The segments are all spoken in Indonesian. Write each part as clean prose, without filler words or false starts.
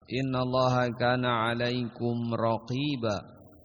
Innallaha kana 'alaikum raqiba.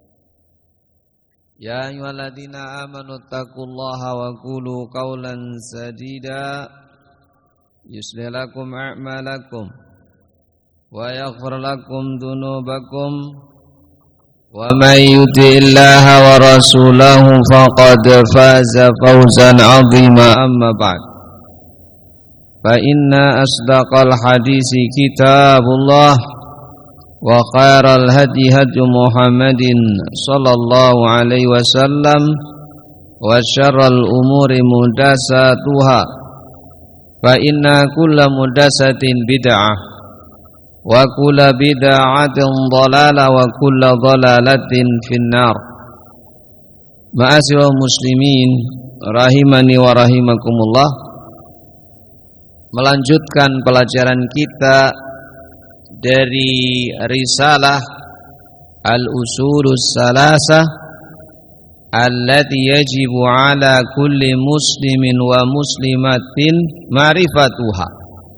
Ya ayyuhalladzina amanu taqullaha wa qulu qawlan sadida yuslih lakum a'malakum wa yaghfir lakum dhunubakum wa may yuti'illaha wa rasulahu faqad faza fawzan 'azima amma ba'd. Fa inna asdaqal hadisi kitabullah wa khairal hadi hadi Muhammadin sallallahu alaihi wasallam wa syarral umuri muhdatsatuha fa inna kulla muhdatsatin bid'ah wa kulla bid'atin dhalalah wa kulla dhalalatin finnar. Ma'asyiral muslimin rahimani wa rahimakumullah, melanjutkan pelajaran kita dari risalah Al-Usulus Salasah allati yajibu ala kulli muslimin wa muslimatin ma'rifatuha.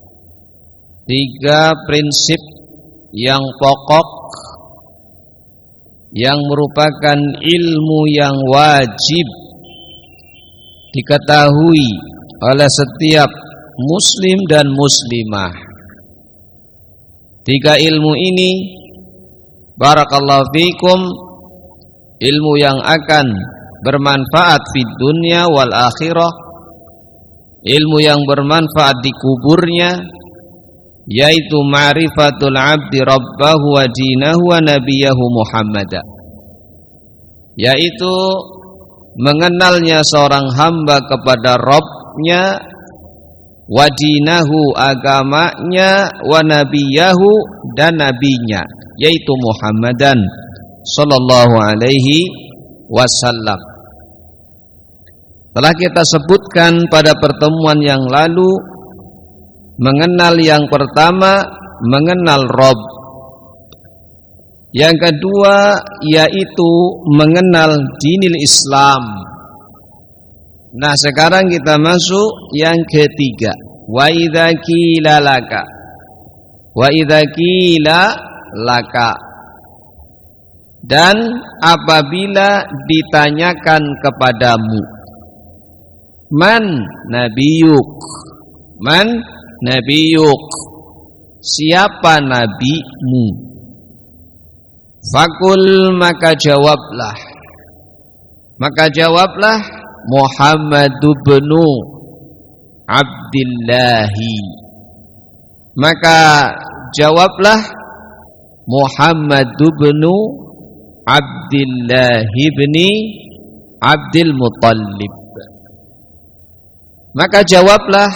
3 prinsip yang pokok yang merupakan ilmu yang wajib diketahui oleh setiap muslim dan muslimah. 3 ilmu ini, barakallahu fikum, ilmu yang akan bermanfaat di dunia wal akhirah, ilmu yang bermanfaat di kuburnya, yaitu ma'rifatul abdi rabbahu wa dinahu wa nabiyahu Muhammadah, yaitu mengenalnya seorang hamba kepada Rabbnya, wadinahu agamanya, wa nabiyahu dan nabinya, yaitu Muhammadan sallallahu alaihi wasallam. Telah kita sebutkan pada pertemuan yang lalu, mengenal yang pertama mengenal Rabb, yang kedua yaitu mengenal dinil Islam. Nah, sekarang kita masuk yang ketiga, wa idza qila laka, wa idza qila laka, dan apabila ditanyakan kepadamu, man nabiyuk, man nabiyuk, siapa nabimu, fakul, maka jawablah Muhammadu bnu Abdillahi, maka jawablah Muhammadu bnu Abdillahi bni Abdul Muttalib, maka jawablah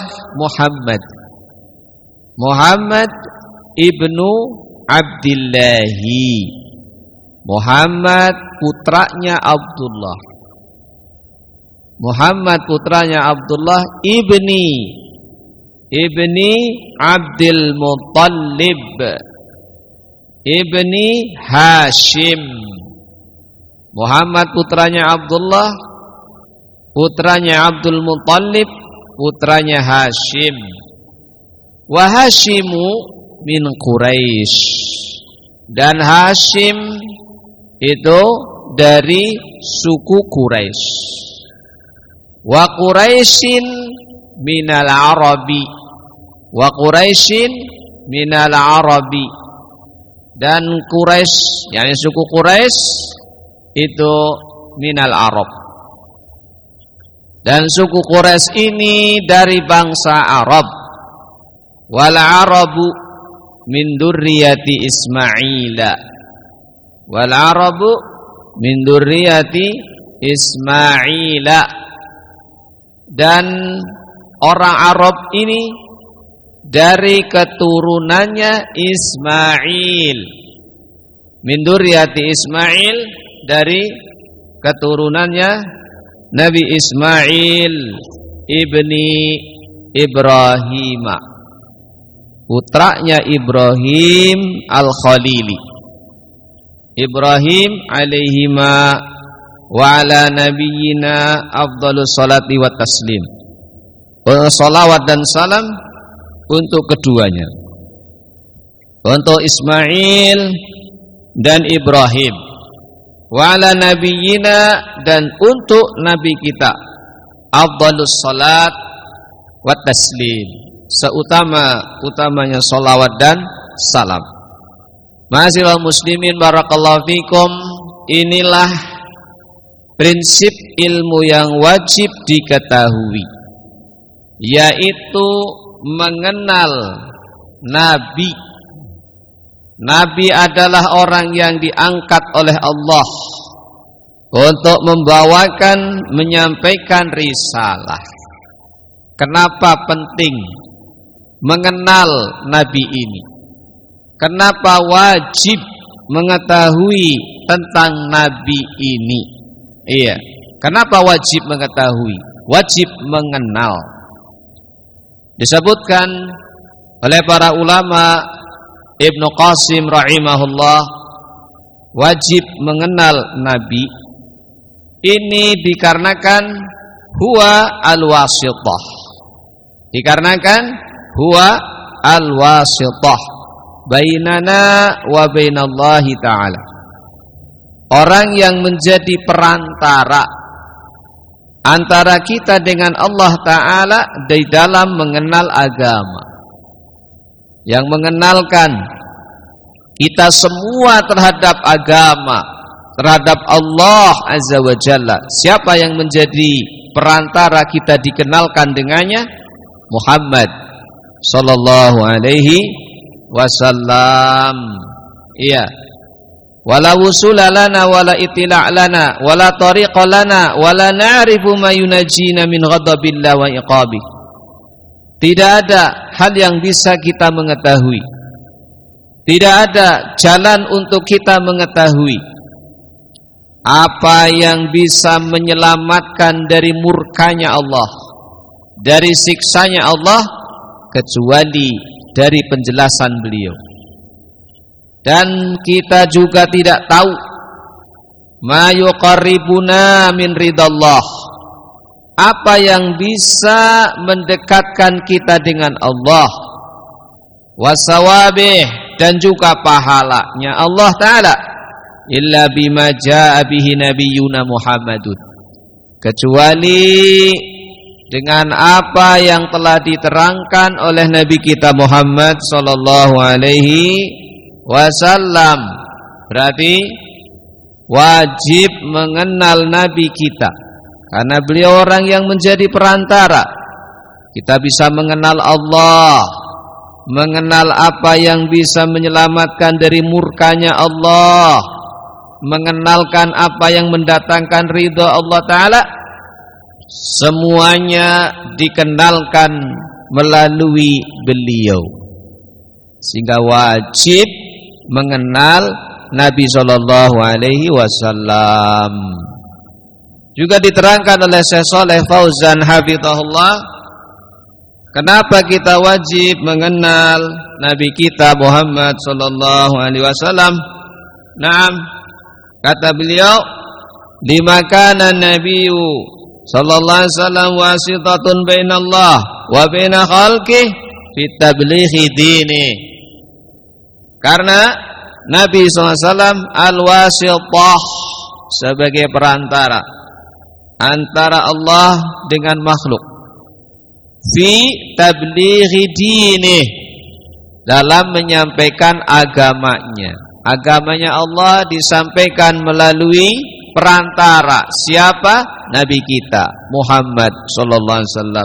Muhammad ibnu Abdillahi, Muhammad putranya Abdullah, Muhammad putranya Abdullah ibni Abdul Muttalib ibni Hashim. Muhammad putranya Abdullah, putranya Abdul Muttalib, putranya Hashim. Wa Hashimu min Quraisy, dan Hashim itu dari suku Quraisy. Wa Quraisyin minal Arabi, wa Quraisyin minal Arabi, dan Quraisy, yakni suku Quraisy itu minal Arab, dan suku Quraisy ini dari bangsa Arab. Wal Arabu min dzurriyyati Ismaila, wal Arabu min dzurriyyati Ismaila, dan orang Arab ini dari keturunannya Ismail, min dzurriyyati Ismail, dari keturunannya Nabi Ismail ibni Ibrahim, putranya Ibrahim al-Khalili. Ibrahim alaihima wa ala nabiyyina afdhalus salati wa taslim. Salawat dan salam untuk keduanya. untuk Ismail dan Ibrahim, wa ala nabiyyina, dan untuk nabi kita, afdhalus salat wa taslim, seutama-utamanya salawat dan salam. Ma'asyiral muslimin barakallahu fikum, inilah prinsip ilmu yang wajib diketahui, yaitu mengenal nabi. Nabi adalah orang yang diangkat oleh Allah untuk membawakan, menyampaikan risalah. Kenapa penting mengenal nabi ini? Kenapa wajib mengetahui tentang nabi ini? Iya, kenapa wajib mengetahui? Wajib mengenal. Disebutkan oleh para ulama, Ibnu Qasim rahimahullah, wajib mengenal nabi ini dikarenakan huwa al-wasithah. Dikarenakan huwa al-wasithah bainana wa bainallahi ta'ala. Orang yang menjadi perantara antara kita dengan Allah Ta'ala di dalam mengenal agama, yang mengenalkan kita semua terhadap agama, terhadap Allah Azza wa Jalla. Siapa yang menjadi perantara kita dikenalkan dengannya? Muhammad sallallahu alaihi wasallam. Iya. Wala wusula lana wala itila' lana wala tariqa lana wala na'rifu ma yunajjina min ghadabillah wa iqabih. Tidak ada hal yang bisa kita mengetahui, tidak ada jalan untuk kita mengetahui apa yang bisa menyelamatkan dari murkanya Allah, dari siksanya Allah, kecuali dari penjelasan beliau. Dan kita juga tidak tahu ma yuqarribuna min ridallah, apa yang bisa mendekatkan kita dengan Allah, wasawabih, dan juga pahalanya Allah Ta'ala, illa bima ja'a bihi nabiyyuna Muhammadun, kecuali dengan apa yang telah diterangkan oleh Nabi kita Muhammad sallallahu alaihi wasallam. Berarti wajib mengenal Nabi kita, karena beliau orang yang menjadi perantara. Kita bisa mengenal Allah, mengenal apa yang bisa menyelamatkan dari murkanya Allah, mengenalkan apa yang mendatangkan ridha Allah Ta'ala. Semuanya dikenalkan melalui beliau, sehingga wajib mengenal Nabi sallallahu alaihi wasallam. Juga diterangkan oleh Syekh Shalih Fauzan hafizahullah, kenapa kita wajib mengenal Nabi kita Muhammad sallallahu alaihi wasallam? Naam, kata beliau, limakana nabiyyu sallallahu alaihi wasallam wasitatun bainallah wa baina khalqih fi tablighi dini. Karena Nabi sallallahu alaihi wasallam al-wasithah, sebagai perantara antara Allah dengan makhluk, fi tablighi dini, dalam menyampaikan agamanya. Agamanya Allah disampaikan melalui perantara. Siapa? Nabi kita Muhammad sallallahu alaihi wasallam.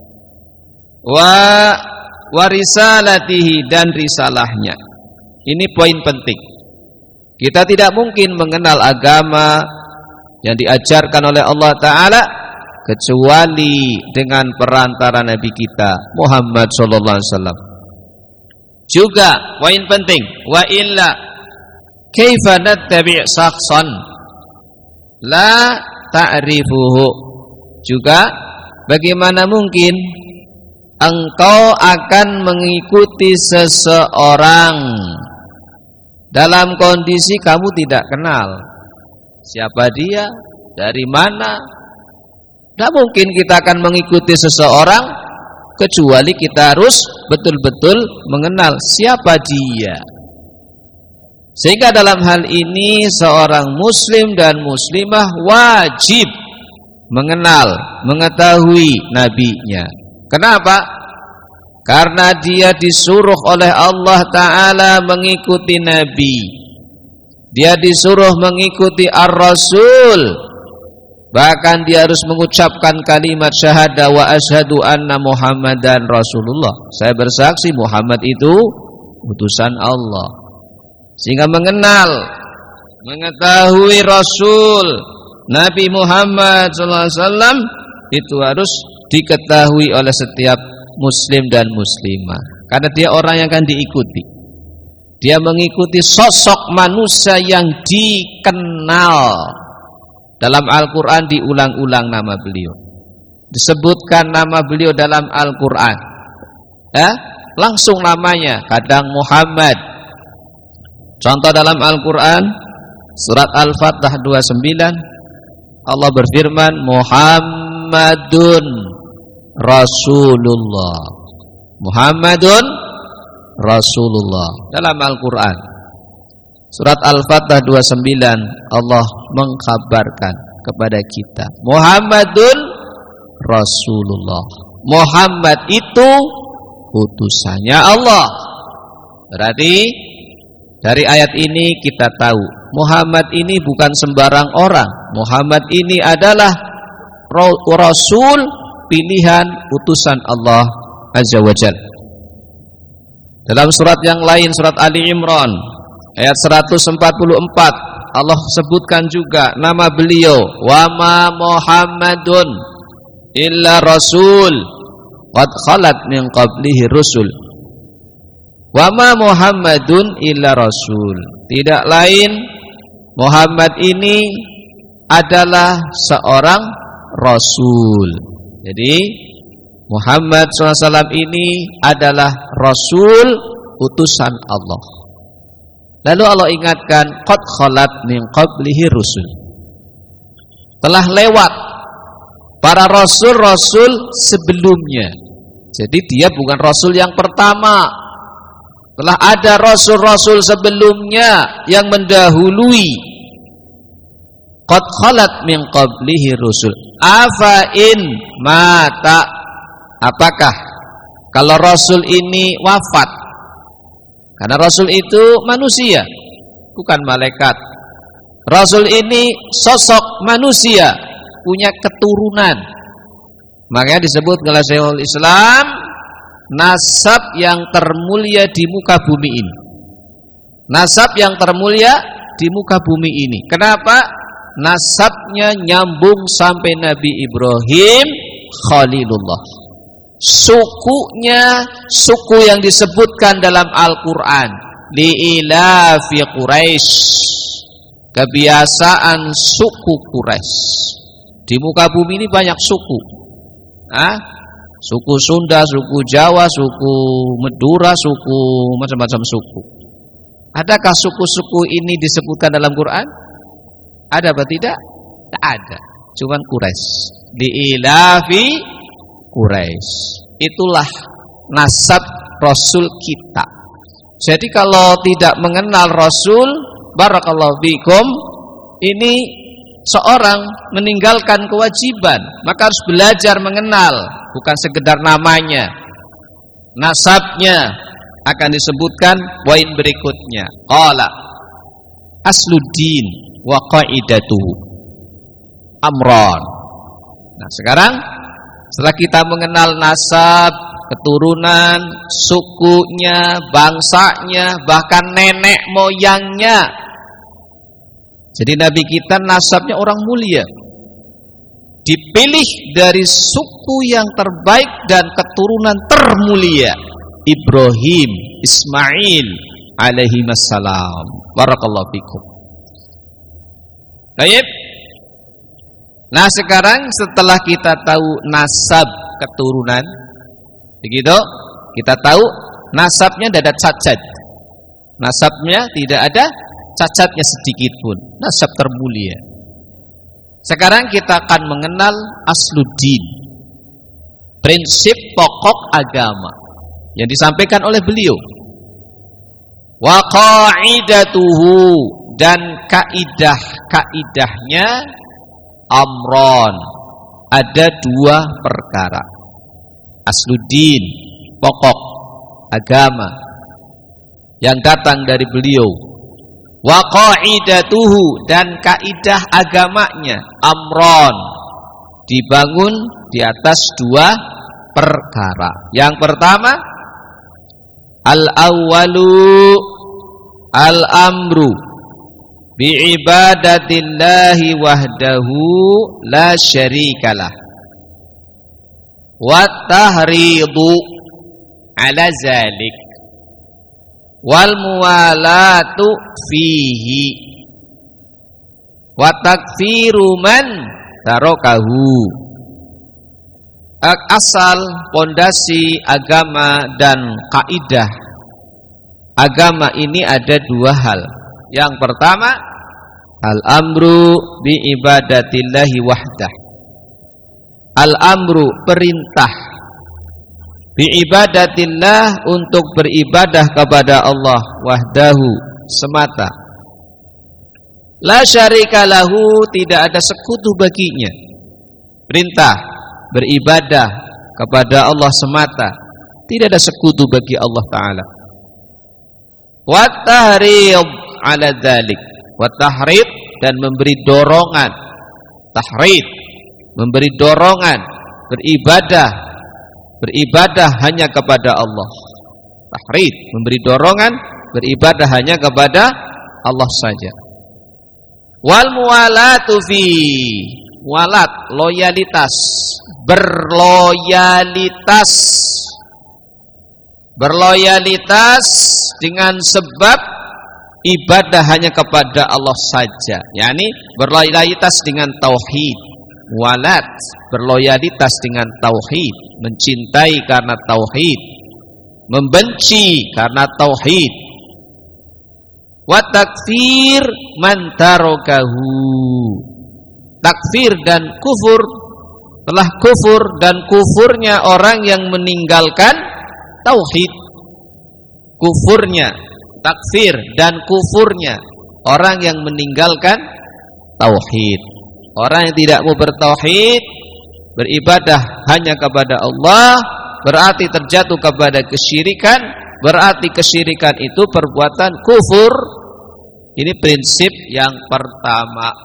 Wa risalatihi, dan risalahnya. Ini poin penting. Kita tidak mungkin mengenal agama yang diajarkan oleh Allah Ta'ala kecuali dengan perantara Nabi kita Muhammad sallallahu alaihi wasallam. Juga poin penting, wa illa kaifa nattabi' shakhsan la ta'rifuhu. Juga bagaimana mungkin engkau akan mengikuti seseorang dalam kondisi kamu tidak kenal siapa dia, dari mana. Tidak mungkin kita akan mengikuti seseorang kecuali kita harus betul-betul mengenal siapa dia. Sehingga dalam hal ini seorang muslim dan muslimah wajib mengenal, mengetahui nabinya. Kenapa? Karena dia disuruh oleh Allah Ta'ala mengikuti nabi. Dia disuruh mengikuti ar-rasul. Bahkan dia harus mengucapkan kalimat syahadah wa asyhadu anna Muhammadan Rasulullah. Saya bersaksi Muhammad itu utusan Allah. Sehingga mengenal, mengetahui Rasul Nabi Muhammad SAW itu harus diketahui oleh setiap muslim dan muslimah. Karena dia orang yang akan diikuti. Dia mengikuti sosok manusia yang dikenal. Dalam Al-Quran diulang-ulang nama beliau, disebutkan nama beliau dalam Al-Quran, langsung namanya, kadang Muhammad. Contoh dalam Al-Quran surat Al-Fatah 29, Allah berfirman Muhammadun Rasulullah. Muhammadun Rasulullah dalam Al-Quran. Surat Al-Fatah 29 Allah mengkabarkan kepada kita Muhammadun Rasulullah. Muhammad itu utusannya Allah. Berarti dari ayat ini kita tahu Muhammad ini bukan sembarang orang. Muhammad ini adalah Rasul pilihan utusan Allah Azza wa Jalla. Dalam surat yang lain, surat Ali Imran ayat 144, Allah sebutkan juga nama beliau, wa ma Muhammadun illa rasul qad khalat min qablihi rusul. Wa ma Muhammadun illa rasul. Tidak lain Muhammad ini adalah seorang rasul. Jadi Muhammad SAW ini adalah rasul utusan Allah. Lalu Allah ingatkan qad khalat min qablihi rusul. Telah lewat para rasul-rasul sebelumnya. Jadi dia bukan rasul yang pertama. Telah ada rasul-rasul sebelumnya yang mendahului. Qad khalat min qablihi rusul. Afa in mata. Apakah kalau rasul ini wafat? Karena Rasul itu manusia, bukan malaikat. Rasul ini sosok manusia, punya keturunan. Makanya disebut oleh Syekhul Islam nasab yang termulia di muka bumi ini. Nasab yang termulia di muka bumi ini. Kenapa? Nasabnya nyambung sampai Nabi Ibrahim Khalilullah. Sukunya, suku yang disebutkan dalam Al-Quran, li'ilafi Quraisy, kebiasaan suku Quraisy. Di muka bumi ini banyak suku. Suku Sunda, suku Jawa, suku Madura, suku macam-macam suku. Adakah suku-suku ini disebutkan dalam Quran? Ada apa tidak? Tidak ada. Cuman Quraisy. Li'ilafi Quraisy. Itulah nasab Rasul kita. Jadi kalau tidak mengenal Rasul, barakallahu fikum, ini seorang meninggalkan kewajiban. Maka harus belajar mengenal, bukan sekedar namanya. Nasabnya akan disebutkan poin berikutnya. Qala asluddin wa qaidatuhu amran. Nah, sekarang setelah kita mengenal nasab, keturunan, sukunya, bangsanya, bahkan nenek moyangnya. Jadi Nabi kita nasabnya orang mulia. Dipilih dari suku yang terbaik dan keturunan termulia. Ibrahim, Ismail alaihi wassalam. Barakallahu fikum. Baik. Nah sekarang setelah kita tahu nasab keturunan, begitu, kita tahu nasabnya tidak ada cacat. Nasabnya tidak ada cacatnya sedikit pun. Nasab termulia. Sekarang kita akan mengenal asluddin. prinsip pokok agama yang disampaikan oleh beliau. Wa qaidatuhu, dan kaidahnya amron, ada dua perkara. Asluddin, pokok agama yang datang dari beliau. Wa qaidatuhu, dan kaidah agamanya amron, dibangun di atas dua perkara. Yang pertama, al-awwalu al-amru bi'ibadatillahi wahdahu la syarikalah, wa tahridu ala zalik, wal muwalatu fihi, wa takfiru man tarakahu. Asal, pondasi agama dan kaidah agama ini ada dua hal. Yang pertama, al-amru bi ibadatillahi wahdah. Al-amru, perintah, bi ibadatillah, untuk beribadah kepada Allah wahdahu, semata. La syarika lahu, tidak ada sekutu baginya. Perintah beribadah kepada Allah semata, tidak ada sekutu bagi Allah Ta'ala. Wa tahrid ala dzalik, wa tahrid, dan memberi dorongan. Tahrid, memberi dorongan beribadah hanya kepada Allah. Tahrid, memberi dorongan beribadah hanya kepada Allah saja. Wal muwalatu fi, walat, loyalitas, berloyalitas dengan sebab ibadah hanya kepada Allah saja, yakni berloyalitas dengan tauhid. Walat, berloyalitas dengan tauhid, mencintai karena tauhid, membenci karena tauhid. Wa takfir man tarakahu, takfir dan kufur, telah kufur dan kufurnya orang yang meninggalkan tauhid. Kufurnya, takfir dan kufurnya orang yang meninggalkan tauhid. Orang yang tidak mau bertauhid, beribadah hanya kepada Allah, berarti terjatuh kepada kesyirikan, berarti kesyirikan itu perbuatan kufur. Ini prinsip yang pertama.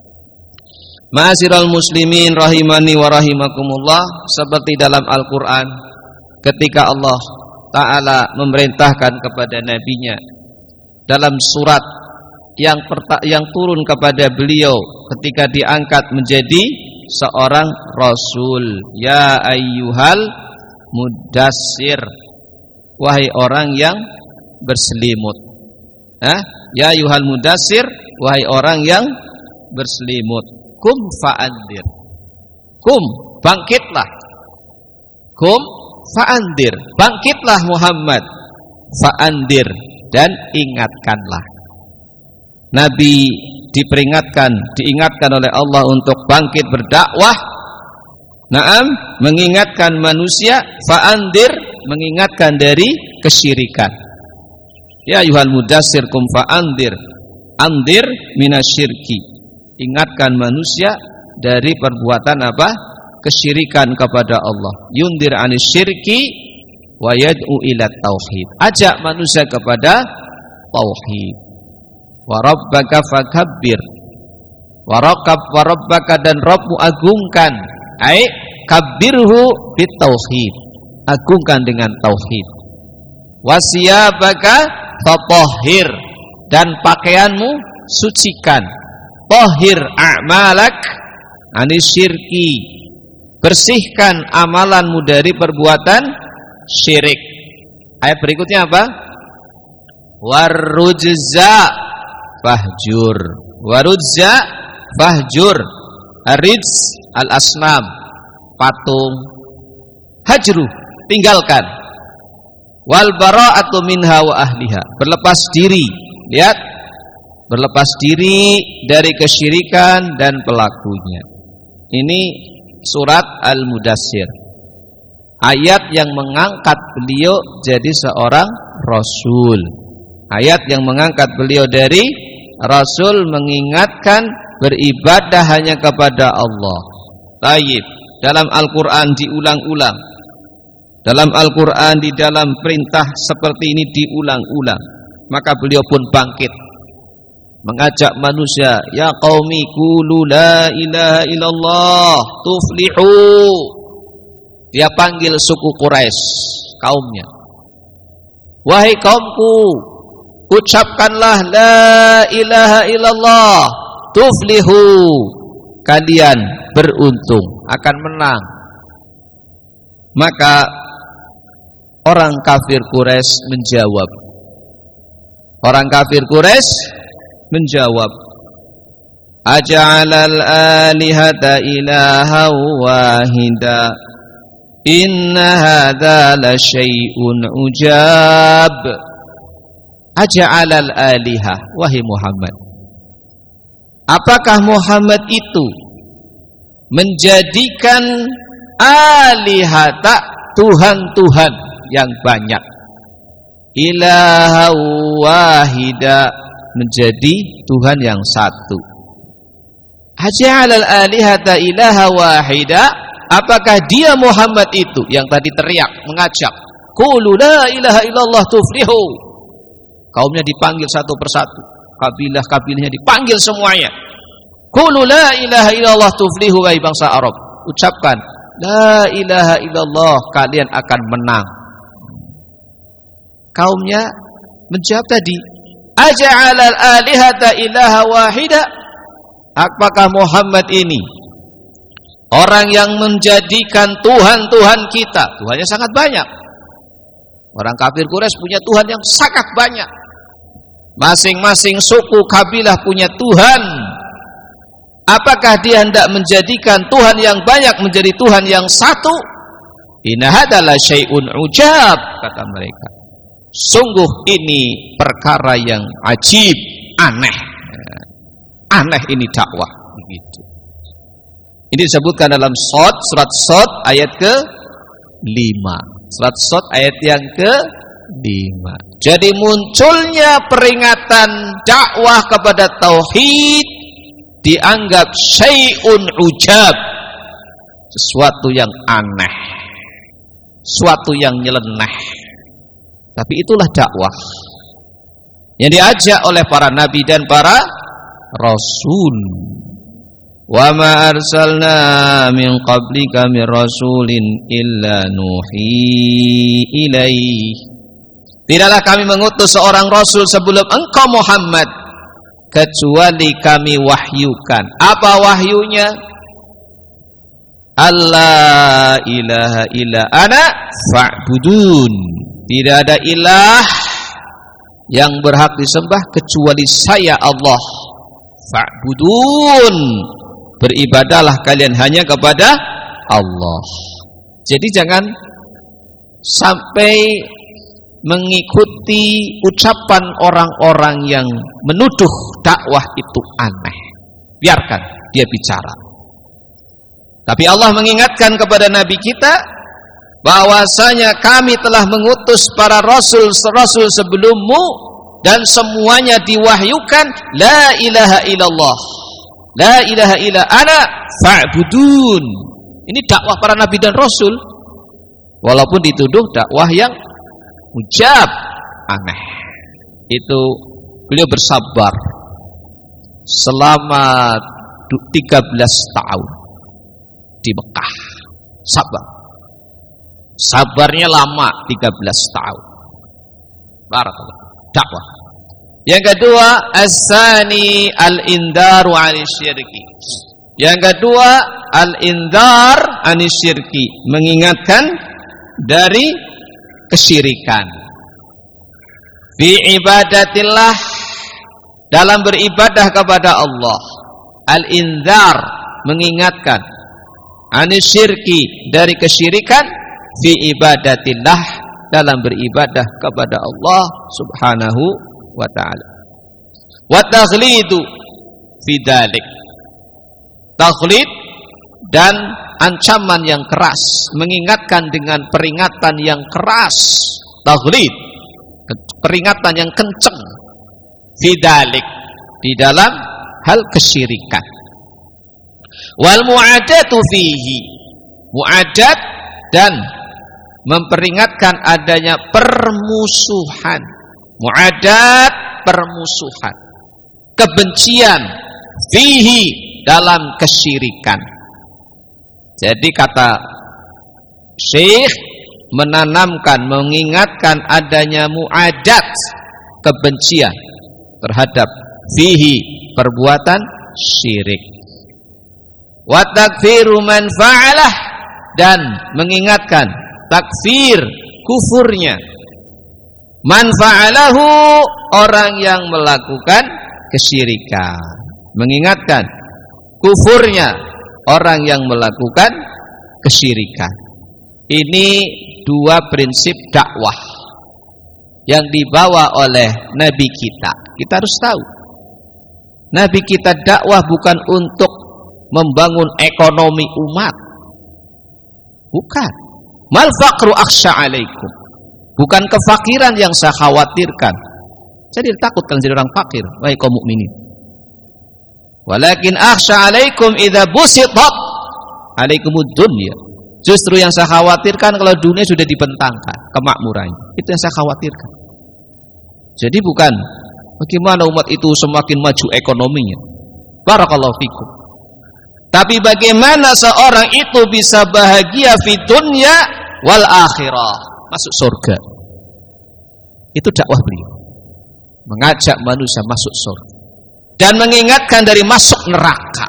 Ma'asyiral muslimin rahimani wa rahimakumullah, seperti dalam Al-Qur'an ketika Allah Ta'ala memerintahkan kepada nabinya dalam surat yang turun kepada beliau ketika diangkat menjadi seorang rasul, ya ayyuhal mudassir, wahai orang yang berselimut. Ya ayyuhal mudassir, wahai orang yang berselimut. Kum fa'andir, kum, bangkitlah. Kum fa'andir, bangkitlah Muhammad. Fa'andir, dan ingatkanlah. Nabi diingatkan oleh Allah untuk bangkit berdakwah. Naam, mengingatkan manusia. Fa'andir, mengingatkan dari kesyirikan. Ya ayyuhal mudassir kum fa'andir, andir minasyirki, ingatkan manusia dari perbuatan apa? Kesyirikan kepada Allah. Yundir anisyirki wa yad'u ila tauhid, ajak manusia kepada tauhid. Wa rabbaka fakabbir, wa rabbaka, dan Rabbmu agungkan, ai kabbirhu bit tauhid, agungkan dengan tauhid. Wasiyabaka fatahhir, dan pakaianmu sucikan. Tahhir a'malak anisyirki, bersihkan amalanmu dari perbuatan syirik. Ayat berikutnya apa? Warujza fahjur, warujza fahjur. Arijz al-asnam, patung. Hajru, tinggalkan. Wal bara'atu minha wa ahliha, berlepas diri. Lihat, berlepas diri dari kesyirikan dan pelakunya. Ini surat Al-Mudassir. ayat yang mengangkat beliau jadi seorang rasul. Ayat yang mengangkat beliau dari rasul, mengingatkan beribadah hanya kepada Allah. Taib. Dalam Al-Quran diulang-ulang. Dalam Al-Quran di dalam perintah seperti ini diulang-ulang. Maka beliau pun bangkit mengajak manusia, ya qaumi qulu la ilaha illallah tuflihu. Dia panggil suku Quraisy, kaumnya. Wahai kaumku, ucapkanlah la ilaha illallah tuflihu. Kalian beruntung, akan menang. Maka orang kafir Quraisy menjawab. Orang kafir Quraisy menjawab, aja'alal alihata ilaha wahida inna hadza la syai'un ujab. Aja'alal alihah, wahai Muhammad, apakah Muhammad itu menjadikan alihata, Tuhan-Tuhan yang banyak, ilaha wahida, menjadi Tuhan yang satu. Aja'alal alihata ilaha wahida, apakah dia Muhammad itu yang tadi teriak mengajak, qulu la ilaha illallah tuflihu. Kaumnya dipanggil satu persatu, kabilah-kabilahnya dipanggil semuanya. Qulu la ilaha illallah tuflihu, wahai bangsa Arab, ucapkan la ilaha illallah, kalian akan menang. Kaumnya menjawab tadi, aja'alal alihata ilaha wahida, apakah Muhammad ini orang yang menjadikan Tuhan-Tuhan kita, Tuhannya sangat banyak. Orang kafir Quraisy punya Tuhan yang sangat banyak. Masing-masing suku kabilah punya Tuhan. Apakah dia hendak menjadikan Tuhan yang banyak menjadi Tuhan yang satu? Inna hadza la syai'un ujab, kata mereka. Sungguh ini perkara yang ajib, aneh. Aneh ini dakwah, begitu. Ini disebutkan dalam surat Shad ayat ke-5. Surat Shad ayat yang ke-5. Jadi munculnya peringatan dakwah kepada tauhid dianggap syai'un ujab, sesuatu yang aneh, sesuatu yang nyeleneh. Tapi itulah dakwah yang diajak oleh para nabi dan para rasul. Wa ma arsalna min qablika min rasulin illa nuhi ilaihi. Tidaklah kami mengutus seorang rasul sebelum engkau Muhammad kecuali kami wahyukan. Apa wahyunya? Allah ilaha illa ana fa'budun. Tidak ada ilah yang berhak disembah kecuali saya Allah. Fa'budun. Beribadahlah kalian hanya kepada Allah. Jadi jangan sampai mengikuti ucapan orang-orang yang menuduh dakwah itu aneh. Biarkan dia bicara. Tapi Allah mengingatkan kepada Nabi kita bahwasanya kami telah mengutus para rasul-rasul sebelummu dan semuanya diwahyukan la ilaha illallah, la ilaha illa ana fa'budun. Ini dakwah para nabi dan rasul, walaupun dituduh dakwah yang ujab, aneh. Itu beliau bersabar selama 13 tahun di Mekah. Sabarnya lama, 13 tahun. Barakallah. Dakwah. Yang kedua, as-sani al-indharu 'anil syirki. Yang kedua, al-indhar 'anil syirki, mengingatkan dari kesyirikan. Fi ibadatillah, dalam beribadah kepada Allah. Al-indhar, mengingatkan. 'Anil syirki, dari kesyirikan. Fi ibadatillah, dalam beribadah kepada Allah subhanahu wa ta'ala. Wa taghlidu fi dzalik, taghlid dan ancaman yang keras, mengingatkan dengan peringatan yang keras, taghlid, peringatan yang kencang, fidalik, di dalam hal kesyirikan. Wal mu'adatu fihi, mu'adat dan memperingatkan adanya permusuhan. Mu'adat, permusuhan, kebencian fihi, dalam kesyirikan. Jadi kata Syekh menanamkan, mengingatkan adanya mu'adat, kebencian terhadap fihi, perbuatan syirik. Wa takfiru man fa'alah, dan mengingatkan takfir, kufurnya man fa'alahu, orang yang melakukan kesyirikan. Mengingatkan kufurnya orang yang melakukan kesyirikan. Ini dua prinsip dakwah yang dibawa oleh Nabi kita. Kita harus tahu, Nabi kita dakwah bukan untuk membangun ekonomi umat. Bukan. Mal faqru akhsha alaikum. Bukan kefakiran yang saya khawatirkan. Saya takut kalian jadi orang fakir, wahai kaum mukminin. Walakin akhsha alaikum idza busitat alaikumud dunya. Justru yang saya khawatirkan kalau dunia sudah dibentangkan kemakmurannya. Itu yang saya khawatirkan. Jadi bukan bagaimana umat itu semakin maju ekonominya. Barakallahu fikum. Tapi bagaimana seorang itu bisa bahagia fi dunya wal akhirah, masuk surga. Itu dakwah beliau. Mengajak manusia masuk surga dan mengingatkan dari masuk neraka.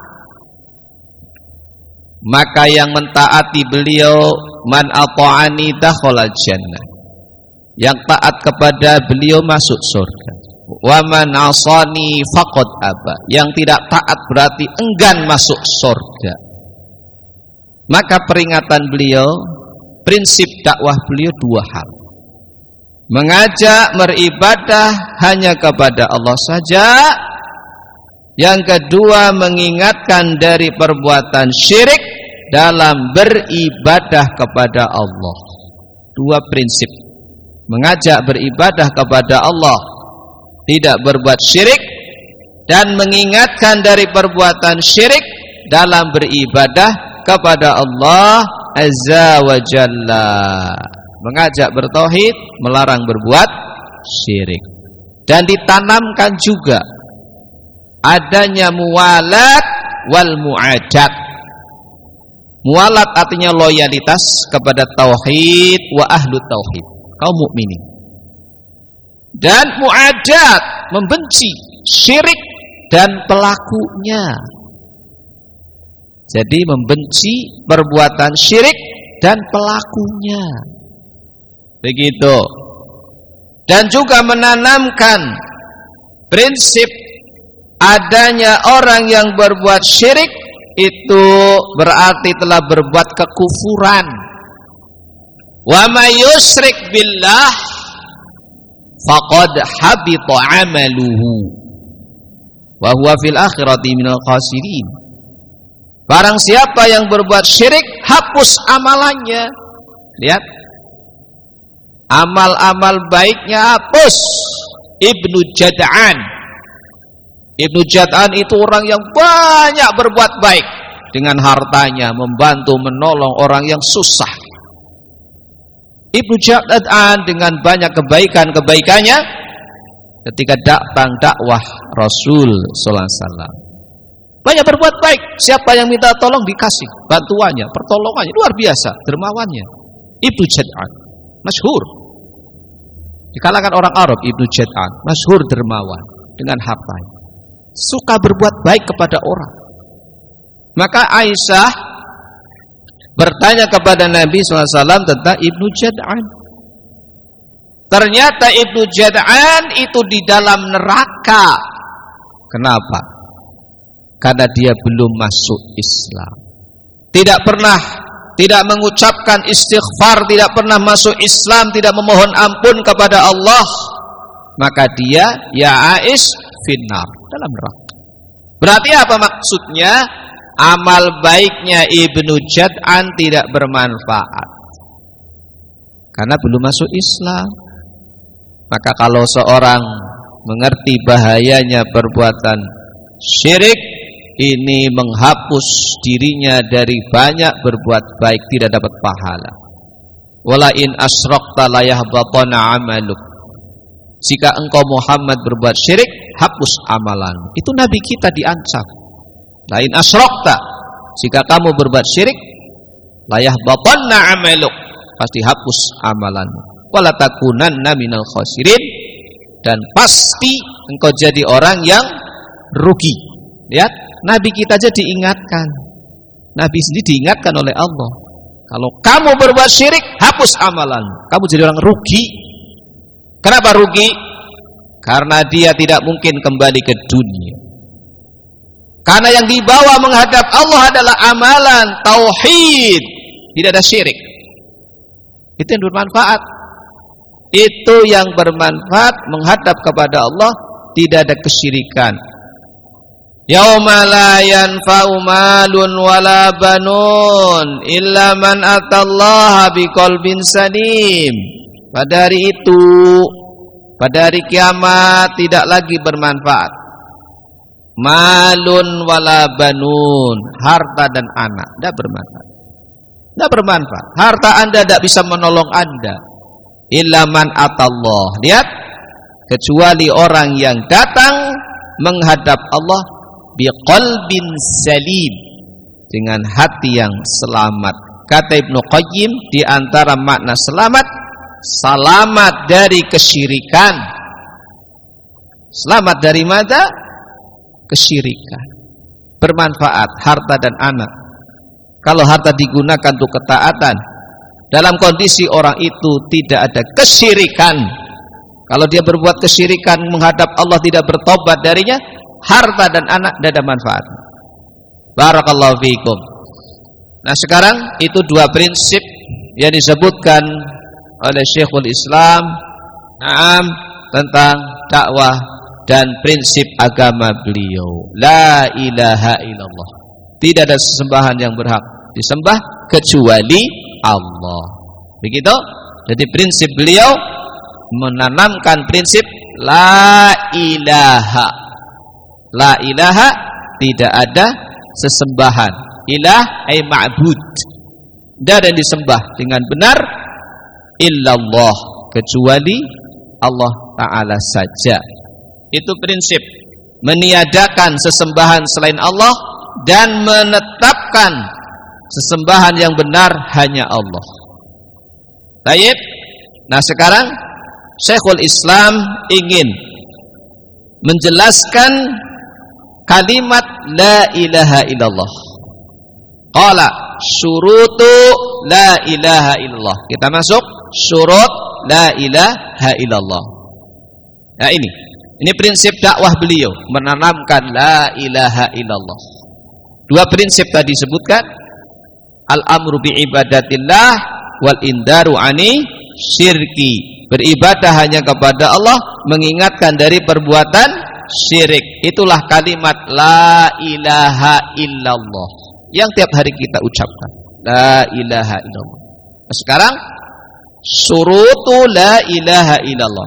Maka yang mentaati beliau, man ata'ani dakhala jannah, yang taat kepada beliau masuk surga. Wa man asani faqad aba, yang tidak taat berarti enggan masuk surga. Maka peringatan beliau, prinsip dakwah beliau dua hal. Mengajak beribadah hanya kepada Allah saja. Yang kedua, mengingatkan dari perbuatan syirik dalam beribadah kepada Allah. Dua prinsip. Mengajak beribadah kepada Allah, tidak berbuat syirik, dan mengingatkan dari perbuatan syirik dalam beribadah kepada Allah Azza wa Jalla. Mengajak bertauhid, melarang berbuat syirik. Dan ditanamkan juga adanya muwalat wal mu'adat. Muwalat artinya loyalitas kepada tauhid wa ahlu tauhid, kaum mukminin. Dan mu'adat, membenci syirik dan pelakunya. Jadi membenci perbuatan syirik dan pelakunya. Begitu. Dan juga menanamkan prinsip adanya orang yang berbuat syirik itu berarti telah berbuat kekufuran. Wa may yusyrik billah faqad habita amaluhu wa huwa fil akhirati minal khasirin. Barang siapa yang berbuat syirik, hapus amalannya. Lihat, amal-amal baiknya hapus. Ibnu Jad'an. Ibnu Jad'an itu orang yang banyak berbuat baik dengan hartanya, membantu menolong orang yang susah. Ibnu Jad'an dengan banyak kebaikan-kebaikannya ketika datang dakwah Rasul sallallahu alaihi wasallam. Banyak berbuat baik. Siapa yang minta tolong dikasih bantuannya, pertolongannya luar biasa, dermawannya. Ibnu Jad'an masyhur di kalangan orang Arab. Ibnu Jad'an masyhur dermawan dengan hartanya, suka berbuat baik kepada orang. Maka Aisyah bertanya kepada Nabi SAW tentang Ibnu Jad'an. Ternyata Ibnu Jad'an itu di dalam neraka. Kenapa? Karena dia belum masuk Islam. Tidak mengucapkan istighfar, tidak pernah masuk Islam, tidak memohon ampun kepada Allah. Maka dia ya Aish finnar, dalam neraka. Berarti apa maksudnya? amal baiknya Ibnu Jad'an tidak bermanfaat karena belum masuk Islam. Maka kalau seorang mengerti bahayanya perbuatan syirik, ini menghapus dirinya dari banyak berbuat baik, tidak dapat pahala. Wala in asrakta la yahbatana amaluk. Jika engkau Muhammad berbuat syirik, hapus amalanmu. Itu Nabi kita diancam. La in asrakta, jika kamu berbuat syirik, la yahbatana amaluk, pasti hapus amalanmu. Wala takunanna minal khasirin, dan pasti engkau jadi orang yang rugi. Lihat, Nabi kita aja diingatkan. Nabi sendiri diingatkan oleh Allah. Kalau kamu berbuat syirik, hapus amalanmu. Kamu jadi orang rugi. Kenapa rugi? Karena dia tidak mungkin kembali ke dunia. Karena yang dibawa menghadap Allah adalah amalan tauhid, tidak ada syirik. Itu yang bermanfaat. Itu yang bermanfaat menghadap kepada Allah, tidak ada kesyirikan. Yauma la yanfa'u malun wala banun illa man atallaha biqalbin salim. Pada hari itu, pada hari kiamat tidak lagi bermanfaat malun wala banun, harta dan anak, tidak bermanfaat. Tidak bermanfaat. Harta Anda tidak bisa menolong Anda. Illa man atallah. Lihat, kecuali orang yang datang menghadap Allah biqalbin salim, dengan hati yang selamat. Kata Ibnu Qayyim, di antara makna selamat, selamat dari kesyirikan. Selamat dari mana? Kesyirikan. Bermanfaat harta dan anak. Kalau harta digunakan untuk ketaatan, dalam kondisi orang itu tidak ada kesyirikan. Kalau dia berbuat kesyirikan menghadap Allah, tidak bertobat darinya, harta dan anak tidak ada manfaat. Barakallahu fiikum. Nah, sekarang itu dua prinsip yang disebutkan oleh Syekhul Islam tentang dakwah dan prinsip agama beliau. La ilaha illallah. Tidak ada sesembahan yang berhak disembah kecuali Allah. Begitu? Jadi prinsip beliau menanamkan prinsip la ilaha. La ilaha, tidak ada sesembahan. Ilah ay ma'bud. Tidak ada yang disembah dengan benar illallah, kecuali Allah Ta'ala saja. Itu prinsip meniadakan sesembahan selain Allah dan menetapkan sesembahan yang benar hanya Allah. Baik. Nah, sekarang Syekhul Islam ingin menjelaskan kalimat la ilaha illallah. Qala syurutu la ilaha illallah. Kita masuk syurut la ilaha illallah. Nah, ini prinsip dakwah beliau, menanamkan la ilaha illallah. Dua prinsip tadi disebutkan, al-amru bi ibadatillah wal indaru ani syirki. Beribadah hanya kepada Allah, mengingatkan dari perbuatan syirik. Itulah kalimat la ilaha illallah yang tiap hari kita ucapkan. La ilaha illallah. Nah, sekarang syurutu la ilaha illallah.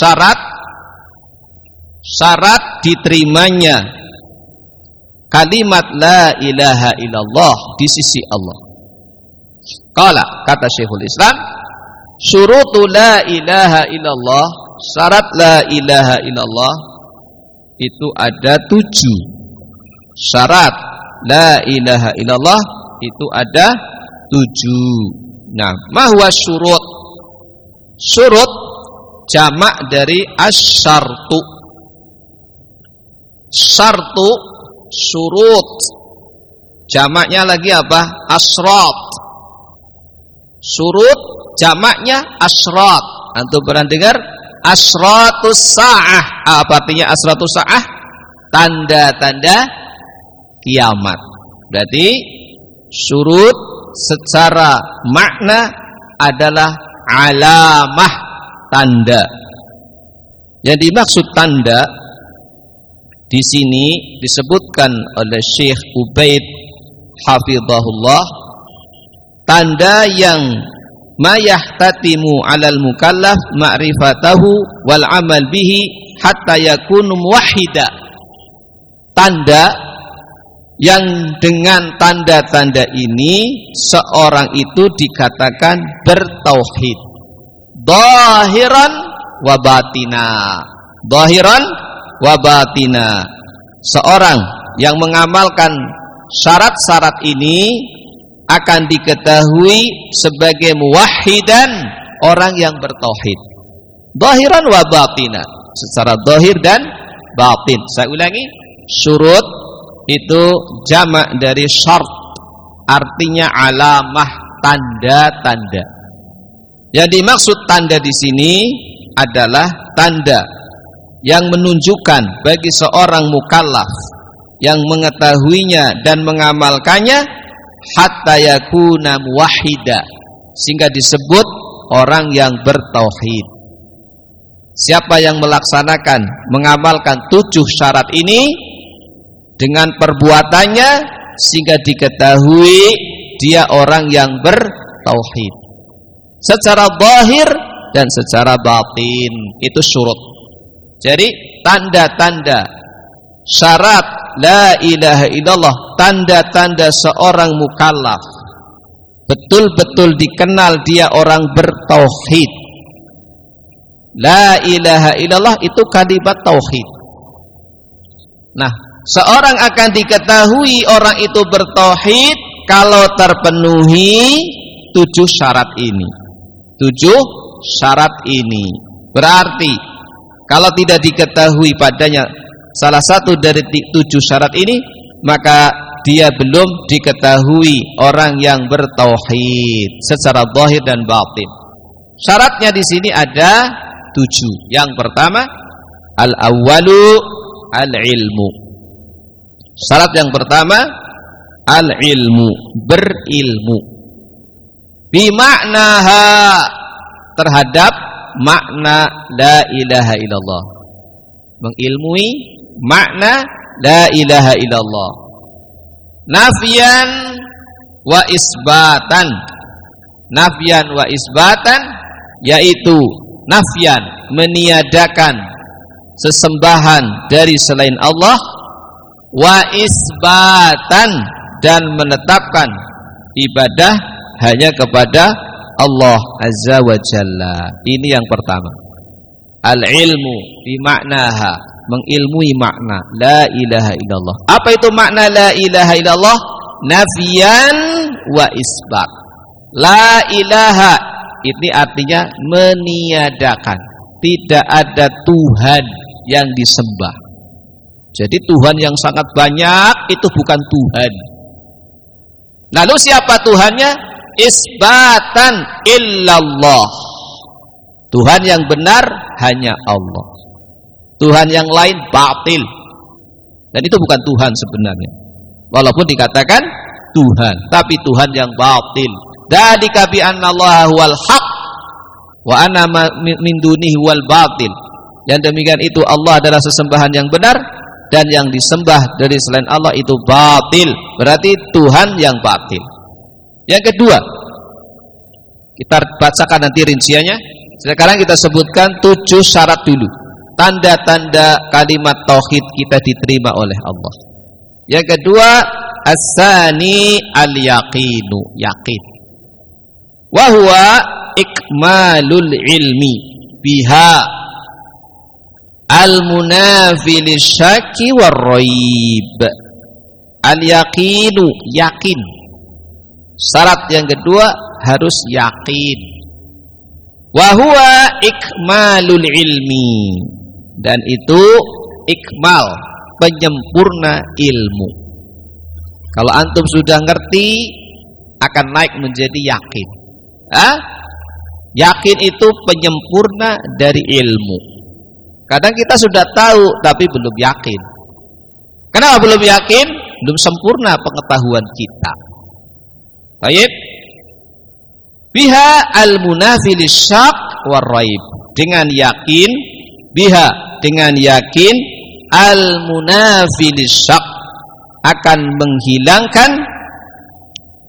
Syarat diterimanya kalimat la ilaha illallah di sisi Allah. Qala, kata Syekhul Islam, syurutu la ilaha illallah, syarat la ilaha illallah itu ada 7. Syarat la ilaha illallah itu ada 7. Nah, ma huwa syurut? Syurut jamak dari asyartu. Syartu, syurut. Jamaknya lagi apa? Asrat. Syurut jamaknya asrat. Antum pernah dengar asratus sa'ah? Apa artinya asratus sa'ah? Tanda-tanda kiamat. Berarti syurut secara makna adalah alamah, tanda. Yang dimaksud tanda di sini disebutkan oleh Syekh Ubaid hafizahullah, tanda yang ma yahtatimu 'alal mukallaf ma'rifatahu wal 'amal bihi hatta yakunu muwahhida. Tanda yang dengan tanda-tanda ini seorang itu dikatakan bertauhid zahiran wa batina. Zahiran wa batina. Seorang yang mengamalkan syarat-syarat ini akan diketahui sebagai muwahhidan, orang yang bertauhid. Zahiran wa batina, secara zahir dan batin. Saya ulangi, syurut itu jamak dari syart, artinya alamah, tanda-tanda. Yang dimaksud tanda di sini adalah tanda yang menunjukkan bagi seorang mukallaf yang mengetahuinya dan mengamalkannya hatta yakuna muwahhida, sehingga disebut orang yang bertauhid. Siapa yang melaksanakan, mengamalkan 7 syarat ini dengan perbuatannya sehingga diketahui dia orang yang bertauhid secara zahir dan secara batin, itu syurut. Jadi tanda-tanda syarat la ilaha illallah, tanda-tanda seorang mukallaf betul-betul dikenal dia orang bertauhid. La ilaha illallah itu kalimat tauhid. Nah, seorang akan diketahui orang itu bertauhid kalau terpenuhi 7 syarat ini. 7 syarat ini berarti kalau tidak diketahui padanya salah satu dari 7 syarat ini, maka dia belum diketahui orang yang bertauhid secara zahir dan batin. Syaratnya di sini ada 7. Yang pertama, al-awwalu al-ilmu. Syarat yang pertama, al-ilmu, berilmu. Bima'naha, terhadap makna la ilaha illallah. Mengilmui makna la ilaha illallah. Nafian wa isbatan. Nafian wa isbatan, yaitu nafian, meniadakan sesembahan dari selain Allah, wa isbatan, dan menetapkan ibadah hanya kepada Allah Azza wa Jalla. Ini yang pertama. Al-ilmu bimaknaha, mengilmui makna la ilaha illallah. Apa itu makna la ilaha illallah? Nafian wa isbat. La ilaha ini artinya meniadakan, tidak ada Tuhan yang disembah. Jadi Tuhan yang sangat banyak itu bukan Tuhan. Lalu siapa Tuhannya? Isbatan illallah. Tuhan yang benar hanya Allah. Tuhan yang lain batil. Dan itu bukan Tuhan sebenarnya. Walaupun dikatakan Tuhan, tapi Tuhan yang batil. Dzalika bi annallaha huwal haq wa anna min dunihi wal batil. Yang demikian itu Allah adalah sesembahan yang benar dan yang disembah dari selain Allah itu batil. Berarti Tuhan yang batil. Yang kedua, kita bacakan nanti rinciannya. Sekarang kita sebutkan 7 syarat dulu. Tanda-tanda kalimat tauhid kita diterima oleh Allah. Yang kedua, as-sani al-yaqinu, yakin. Wa huwa ikmalul ilmi biha al-munafi lisyaki war-raib. Al-yaqinu, yakin. Syarat yang kedua harus yakin. Wa huwa ikmalul ilmi, dan itu ikmal, penyempurna ilmu. Kalau antum sudah ngerti akan naik menjadi yakin. Yakin itu penyempurna dari ilmu. Kadang kita sudah tahu tapi belum yakin. Kenapa belum yakin? Belum sempurna pengetahuan kita. Baik. Biha al-munafi lisyak war-raib. Dengan yakin, biha dengan yakin, al-munafi lisyak akan menghilangkan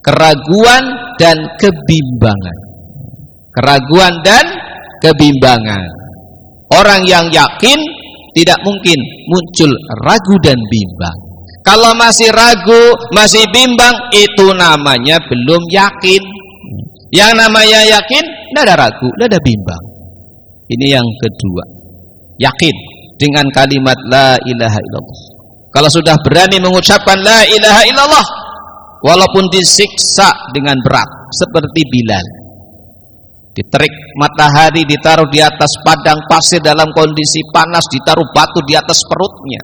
keraguan dan kebimbangan. Keraguan dan kebimbangan. Orang yang yakin tidak mungkin muncul ragu dan bimbang. Kalau masih ragu, masih bimbang, itu namanya belum yakin. Yang namanya yakin, tidak ada ragu, tidak ada bimbang. Ini yang kedua. Yakin dengan kalimat la ilaha illallah. Kalau sudah berani mengucapkan la ilaha illallah, walaupun disiksa dengan berat, seperti Bilal. Diterik matahari, ditaruh di atas padang pasir dalam kondisi panas, ditaruh batu di atas perutnya,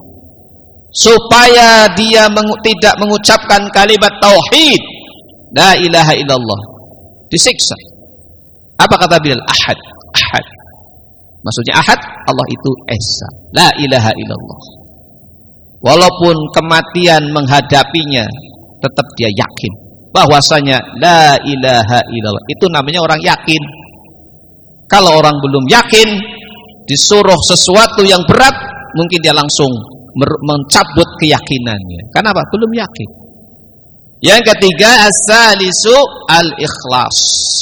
supaya dia tidak mengucapkan kalimat tauhid la ilaha illallah, disiksa. Apa kata Bilal? Ahad, ahad. Maksudnya ahad, Allah itu esa, la ilaha illallah. Walaupun kematian menghadapinya, tetap dia yakin bahwasanya la ilaha illallah. Itu namanya orang yakin. Kalau orang belum yakin, disuruh sesuatu yang berat, mungkin dia langsung mencabut keyakinannya. Kenapa? Belum yakin. Yang ketiga, as-salisu al-ikhlas.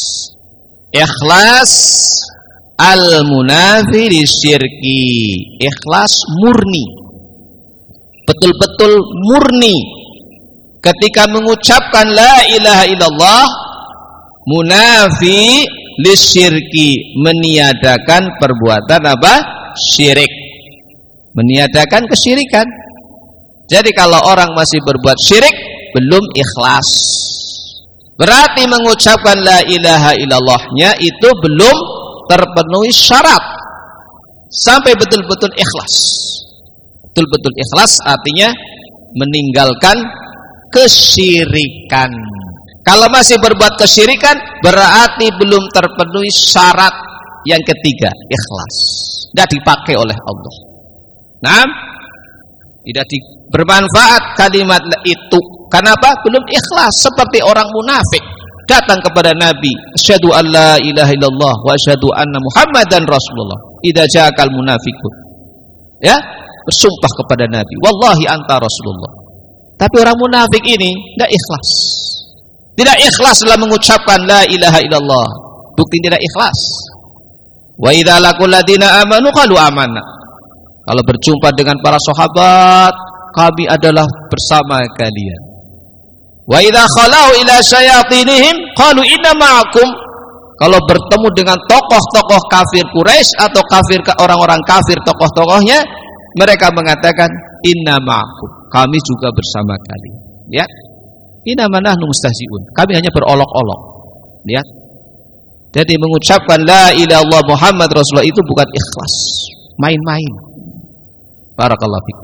Ikhlas al-munafi lisyirki. Ikhlas murni. Betul-betul murni. Ketika mengucapkan la ilaha illallah, munafi lisyirki, meniadakan perbuatan apa? Syirik. Meniadakan kesyirikan. Jadi kalau orang masih berbuat syirik, belum ikhlas. Berarti mengucapkan la ilaha illallahnya itu belum terpenuhi syarat sampai betul-betul ikhlas. Betul-betul ikhlas artinya meninggalkan kesyirikan. Kalau masih berbuat kesyirikan, berarti belum terpenuhi syarat yang ketiga, ikhlas. Tidak dipakai oleh Allah. Nah, tidak bermanfaat kalimat itu. Kenapa? Belum ikhlas. Seperti orang munafik datang kepada Nabi, asyhadu an la ilaha illallah wa asyhadu anna Muhammadan Rasulullah. Idza ja'akal munafiqun. Ya, bersumpah kepada Nabi, wallahi anta Rasulullah. Tapi orang munafik ini tidak ikhlas. Tidak ikhlas dalam mengucapkan la ilaha illallah. Bukti tidak ikhlas. Wa idza laqul ladina amanu qalu amanna. Kalau berjumpa dengan para sahabat, kami adalah bersama kalian. Wa idza khalau ila syayatinihim qalu inna ma'akum. Kalau bertemu dengan tokoh-tokoh kafir Quraisy atau kafir orang-orang kafir tokoh-tokohnya, mereka mengatakan inna ma'akum. Kami juga bersama kalian. Ya. Innama nahnu mustahzi'un. Kami hanya berolok-olok. Lihat. Jadi mengucapkan la ilaha illallah Muhammad Rasulullah itu bukan ikhlas, main-main. Barakallahu fikum.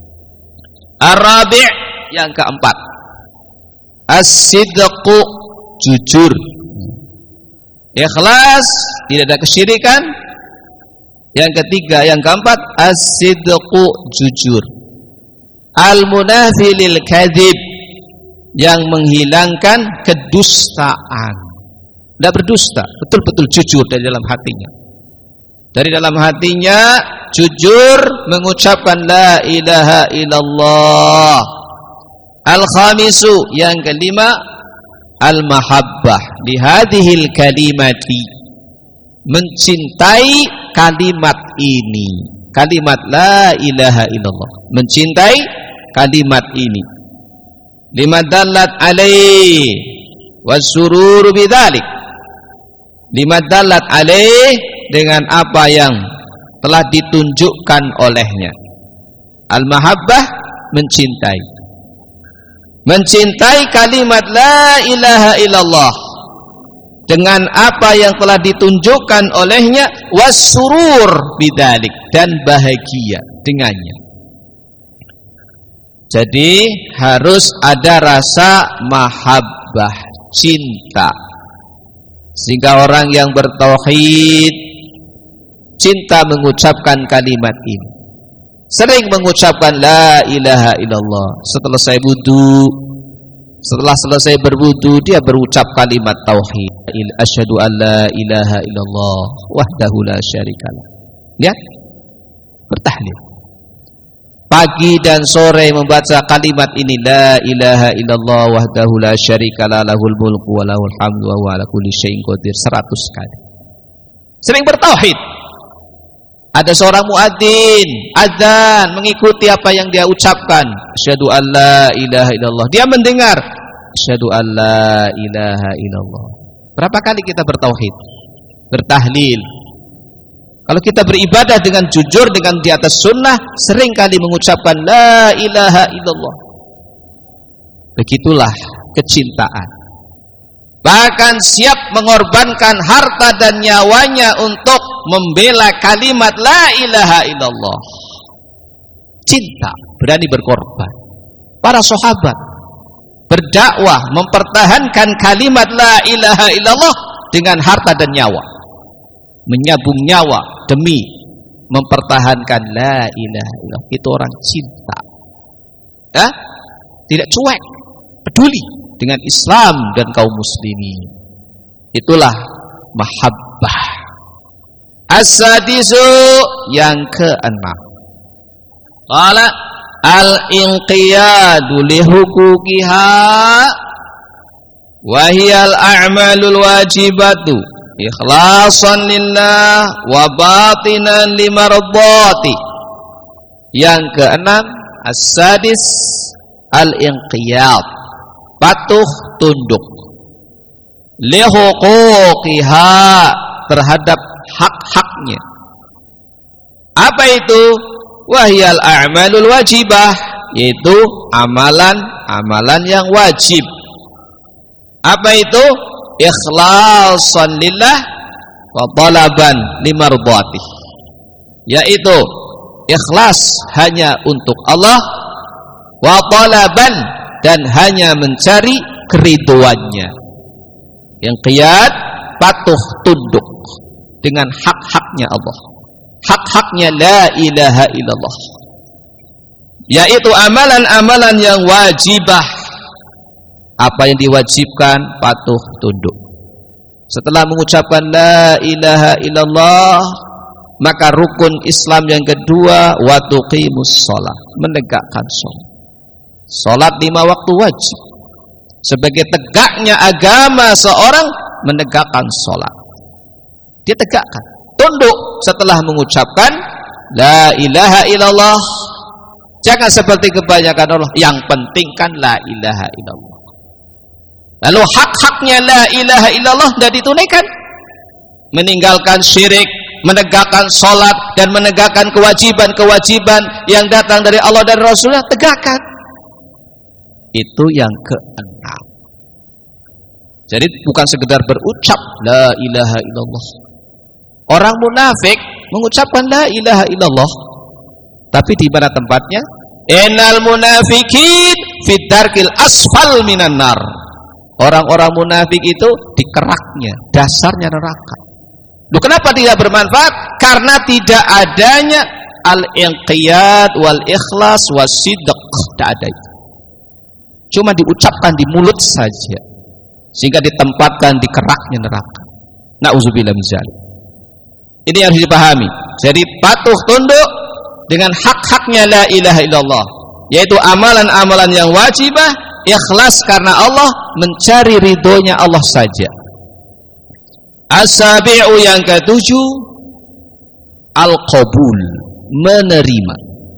Ar-rabi' yang keempat. As-sidqu, jujur. Ikhlas, tidak ada kesyirikan. Yang ketiga, yang keempat, as-sidqu, jujur. Al-munafi lil kadzib, yang menghilangkan kedustaan. Tidak berdusta, betul-betul jujur dari dalam hatinya. Dari dalam hatinya jujur mengucapkan la ilaha illallah. Al-khamisu, yang kelima, al-mahabbah li hadhil kalimati, mencintai kalimat ini, kalimat la ilaha illallah, mencintai kalimat ini. Lima dallat alaih wasururu bidzalik, lima dallat alaih, dengan apa yang telah ditunjukkan olehnya. Al-mahabbah, mencintai, mencintai kalimat la ilaha illallah dengan apa yang telah ditunjukkan olehnya, wasurur bidzalik, dan bahagia dengannya. Jadi harus ada rasa mahabbah, cinta. Sehingga orang yang bertauhid cinta mengucapkan kalimat ini. Sering mengucapkan la ilaha illallah. Setelah saya wudu, setelah selesai berwudu, dia berucap kalimat tauhid. Asyhadu an la ilaha illallah wahdahu la syarikalah. Lihat, bertahlil. pagi dan sore membaca kalimat ini, la ilaha illallah wahdahu la syarikalah lahul mulku wa lahul hamdu wa huwa ala kulli syai'in qadir 100 kali. Sering bertauhid. Ada seorang muadzin azan mengikuti apa yang dia ucapkan, asyhadu alla ilaha illallah. Dia mendengar asyhadu alla ilaha illallah. Berapa kali kita bertauhid, bertahlil? Kalau kita beribadah dengan jujur, dengan di atas sunnah, sering kali mengucapkan la ilaha illallah. Begitulah kecintaan. Bahkan siap mengorbankan harta dan nyawanya untuk membela kalimat la ilaha illallah. Cinta, berani berkorban. Para sahabat berdakwah mempertahankan kalimat la ilaha illallah dengan harta dan nyawa, menyabung nyawa demi mempertahankan la ilaha illallah. Itu orang cinta, ya? Tidak cuek, peduli dengan Islam dan kaum muslimin. Itulah mahabbah. As-sadisu, yang keenam, qala al-inqiyadu li huquqiha wa hiyal a'malul wajibatu ikhlasan lillah wa batinan limardati. Yang keenam, as-sadis, al-inqiyad, patuh tunduk, li huquqiha, terhadap hak-haknya. Apa itu? Wahyal a'malul wajibah, yaitu amalan-amalan yang wajib. Apa itu? Ikhlasan lillah wa talaban limardati, yaitu ikhlas hanya untuk Allah, wa talaban, dan hanya mencari keriduannya. Yang qiyad, patuh tunduk dengan hak-haknya Allah, hak-haknya la ilaha illallah, yaitu amalan-amalan yang wajibah. Apa yang diwajibkan, patuh tunduk. Setelah mengucapkan la ilaha illallah, maka rukun Islam yang kedua, wa tuqimus shalah, menegakkan salat. Salat 5 waktu wajib. Sebagai tegaknya agama seorang, menegakkan salat. Dia tegakkan, tunduk setelah mengucapkan la ilaha illallah. Jangan seperti kebanyakan orang, yang penting kan la ilaha illallah. Lalu hak-haknya la ilaha illallah tidak ditunaikan. Meninggalkan syirik, menegakkan salat, dan menegakkan kewajiban-kewajiban yang datang dari Allah dan Rasulnya, tegakkan. Itu yang keenam. Jadi bukan sekedar berucap la ilaha illallah. Orang munafik mengucapkan la ilaha illallah, tapi di mana tempatnya? Innal munafiqin fi darkil asfal minan nar. Orang-orang munafik itu di keraknya, dasarnya neraka. Loh, kenapa tidak bermanfaat? Karena tidak adanya al-inqiyad wal ikhlas wasidq, tidak ada itu. Cuma diucapkan di mulut saja, sehingga ditempatkan di keraknya neraka. Nauzubillah min dzalik. Ini yang harus dipahami. Jadi patuh tunduk dengan hak-haknya la ilaha illallah, yaitu amalan-amalan yang wajibah, ikhlas karena Allah, mencari ridhonya Allah saja. As-sabi'u, yang ketujuh, al-qabul, menerima.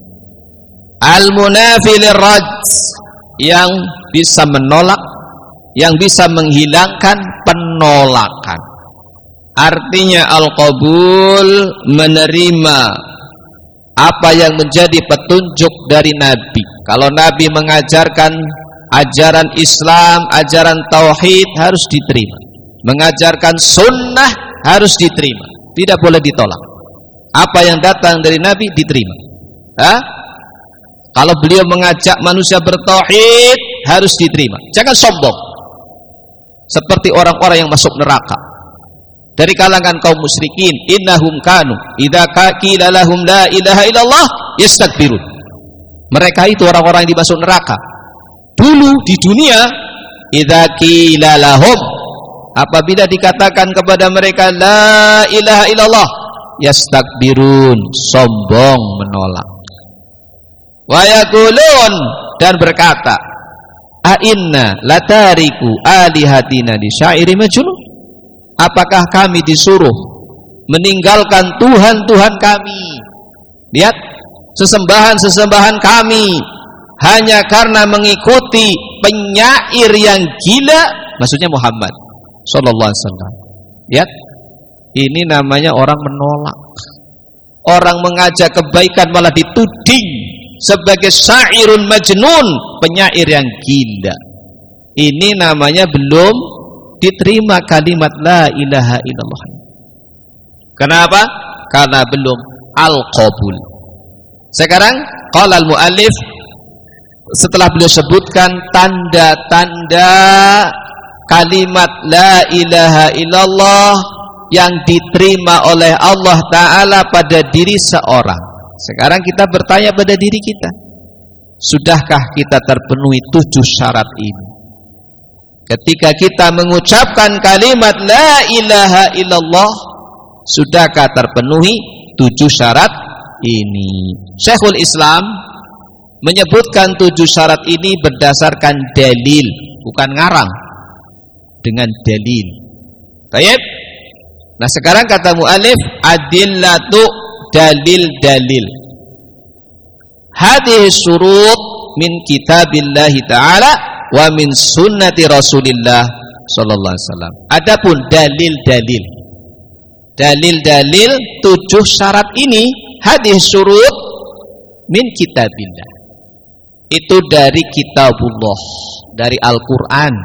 Al-munafi lirrad, yang bisa menolak, yang bisa menghilangkan penolakan. Artinya al-qabul, menerima apa yang menjadi petunjuk dari Nabi. Kalau Nabi mengajarkan ajaran Islam, ajaran tauhid, harus diterima. Mengajarkan sunnah harus diterima, tidak boleh ditolak. Apa yang datang dari Nabi diterima. Kalau beliau mengajak manusia bertauhid, harus diterima. Jangan sombong seperti orang-orang yang masuk neraka dari kalangan kaum musyrikin. Innahum kanu idza qila lahum la ilaha illallah yastakbirun. Mereka itu orang-orang yang dimasuk neraka dulu di dunia. Idza qila lahum, apabila dikatakan kepada mereka la ilaha illallah, yastakbirun, sombong, menolak. Wa yaqulun, dan berkata, a inna latariku alihatina li syairi majnun. Apakah kami disuruh meninggalkan Tuhan-Tuhan kami? Lihat, sesembahan-sesembahan kami hanya karena mengikuti penyair yang gila, maksudnya Muhammad sallallahu alaihi wasallam. Lihat, ini namanya orang menolak. Orang mengajak kebaikan malah dituding sebagai syairun majnun, penyair yang gila. Ini namanya belum diterima kalimat la ilaha illallah. Kenapa? Karena belum al-qabul. Sekarang qala al-muallif, setelah beliau sebutkan tanda-tanda kalimat la ilaha illallah yang diterima oleh Allah Ta'ala pada diri seorang. Sekarang kita bertanya pada diri kita, sudahkah kita terpenuhi 7 syarat ini? Ketika kita mengucapkan kalimat la ilaha illallah, sudahkah terpenuhi 7 syarat ini? Syekhul Islam menyebutkan 7 syarat ini berdasarkan dalil, bukan ngarang, dengan dalil. Baik. Nah, sekarang kata mu'alif, adillatu, dalil-dalil. Hadhihi syurut min kitabillahi ta'ala wa min sunnati Rasulillah sallallahu alaihi wasallam. Adapun dalil-dalil, dalil-dalil 7 syarat ini, hadhihi syurut min kitabillah, itu dari kitabullah, dari Al-Quran.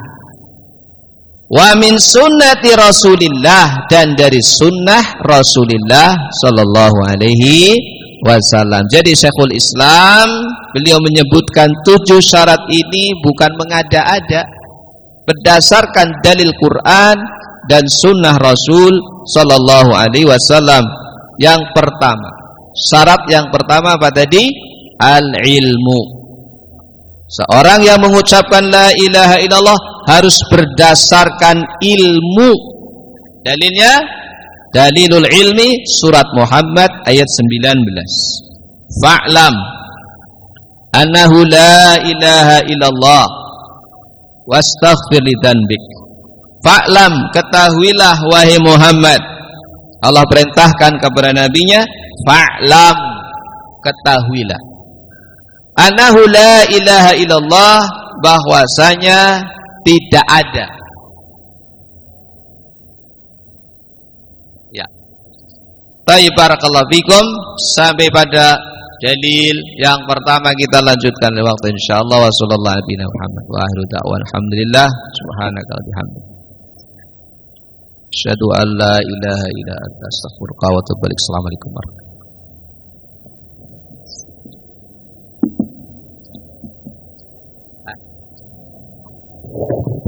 Wa min sunnati Rasulillah, dan dari sunnah Rasulillah sallallahu alaihi wasallam. Jadi Syekhul Islam beliau menyebutkan 7 syarat ini bukan mengada-ada, berdasarkan dalil Quran dan sunnah Rasul sallallahu alaihi wasallam. Yang pertama, syarat yang pertama apa tadi? Al-ilmu. Seorang yang mengucapkan la ilaha illallah harus berdasarkan ilmu. Dalilnya, dalilul ilmi, surat Muhammad ayat 19. Fa'lam annahu la ilaha illallah wastaghfir lidzanbik. Fa'lam, ketahuilah wahai Muhammad. Allah perintahkan kepada nabinya, fa'lam, ketahuilah. Annahu la ilaha illallah, bahwasanya tidak ada. Ya. Baik, barakallahu fikum. Sampai pada dalil yang pertama kita lanjutkan di waktu insyaallah. Wa sallallahu alaihi Muhammad wa akhiru da'wan alhamdulillah subhanaka wa bihamdik asyhadu an la ilaha illa anta astaghfiruka wa atubu ilaik. Assalamualaikum warahmatullahi wabarakatuh.